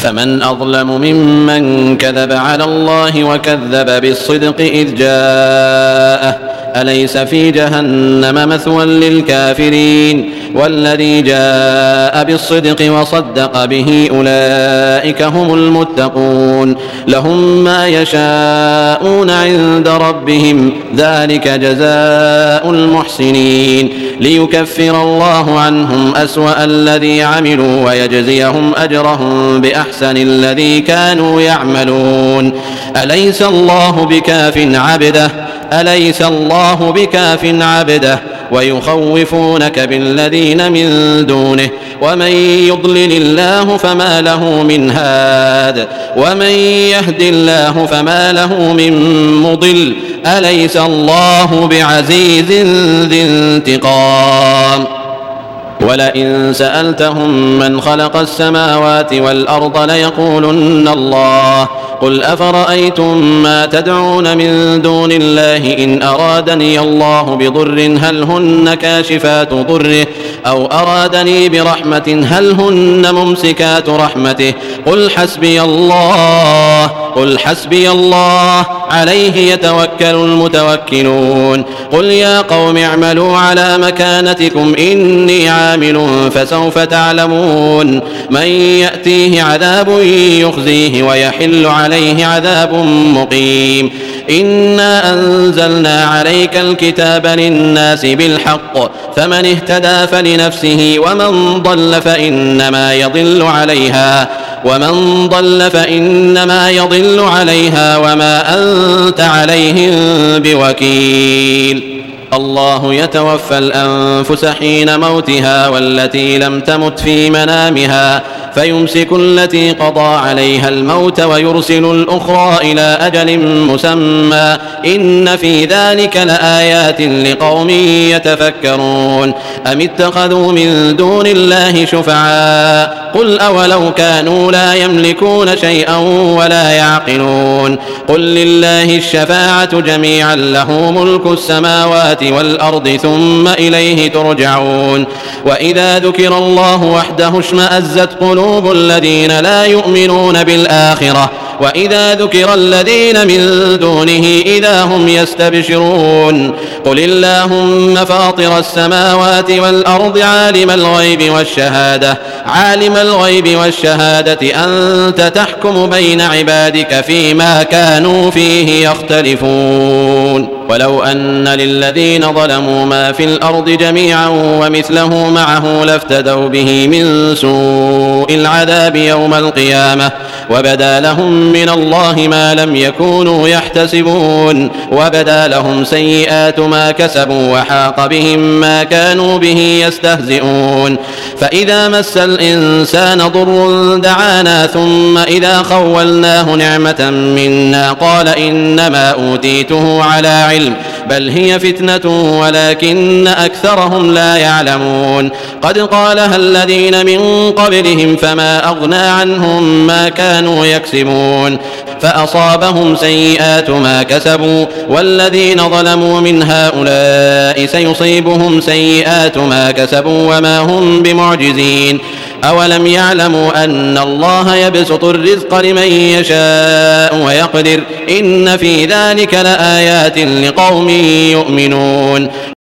فمن أظلم ممن كذب على الله وكذب بالصدق إذ جاءه أليس في جهنم مثوى للكافرين والذي جاء بالصدق وصدق به أولئك هم المتقون لهم ما يشاءون عند ربهم ذلك جزاء المحسنين ليكفر الله عنهم أسوأ الذي عملوا ويجزيهم أجرهم بأحسن الذي كانوا يعملون أليس الله بكاف عبده ويخوفونك بالذين من دونه ومن يضلل الله فما له من هاد ومن يهد الله فما له من مضل أليس الله بعزيز ذي انتقام ولئن سألتهم من خلق السماوات والأرض ليقولن الله قل أفرأيتم ما تدعون من دون الله إن أرادني الله بضر هل هن كاشفات ضره أو أرادني برحمة هل هن ممسكات رحمته قل حسبي الله عليه يتوكل المتوكلون قل يا قوم اعملوا على مكانتكم إني عامل فسوف تعلمون من يأتيه عذاب يخزيه ويحل عليه عذاب مقيم إنا أنزلنا عليك الكتاب للناس بالحق فمن اهتدى فلنفسه ومن ضل فإنما يضل عليها وما أنت عليهم بوكيل الله يتوفى الأنفس حين موتها والتي لم تمت في منامها فيمسك التي قضى عليها الموت ويرسل الأخرى إلى أجل مسمى إن في ذلك لآيات لقوم يتفكرون أم اتخذوا من دون الله شفعاء قل أولو كانوا لا يملكون شيئا ولا يعقلون قل لله الشفاعة جميعا له ملك السماوات والأرض ثم إليه ترجعون وإذا ذكر الله وحده اشمأزت قلوب الذين لا يؤمنون بالآخرة وإذا ذكر الذين من دونه إذا هم يستبشرون قل اللهم فاطر السماوات والأرض عالم الغيب والشهادة أنت تحكم بين عبادك فيما كانوا فيه يختلفون ولو أن للذين ظلموا ما في الأرض جميعا ومثله معه لافتدوا به من سوء العذاب يوم القيامة وبدا لهم من الله ما لم يكونوا يحتسبون وبدا لهم سيئات ما كسبوا وحاق بهم ما كانوا به يستهزئون فإذا مس الإنسان ضر دعانا ثم إذا خولناه نعمة منا قال إنما أوتيته على علم بل هي فتنة ولكن أكثرهم لا يعلمون قد قالها الذين من قبلهم فما أغنى عنهم ما كانوا يكسبون فأصابهم سيئات ما كسبوا والذين ظلموا من هؤلاء سيصيبهم سيئات ما كسبوا وما هم بمعجزين أولم يعلموا أن الله يبسط الرزق لمن يشاء ويقدر إن في ذلك لآيات لقوم يؤمنون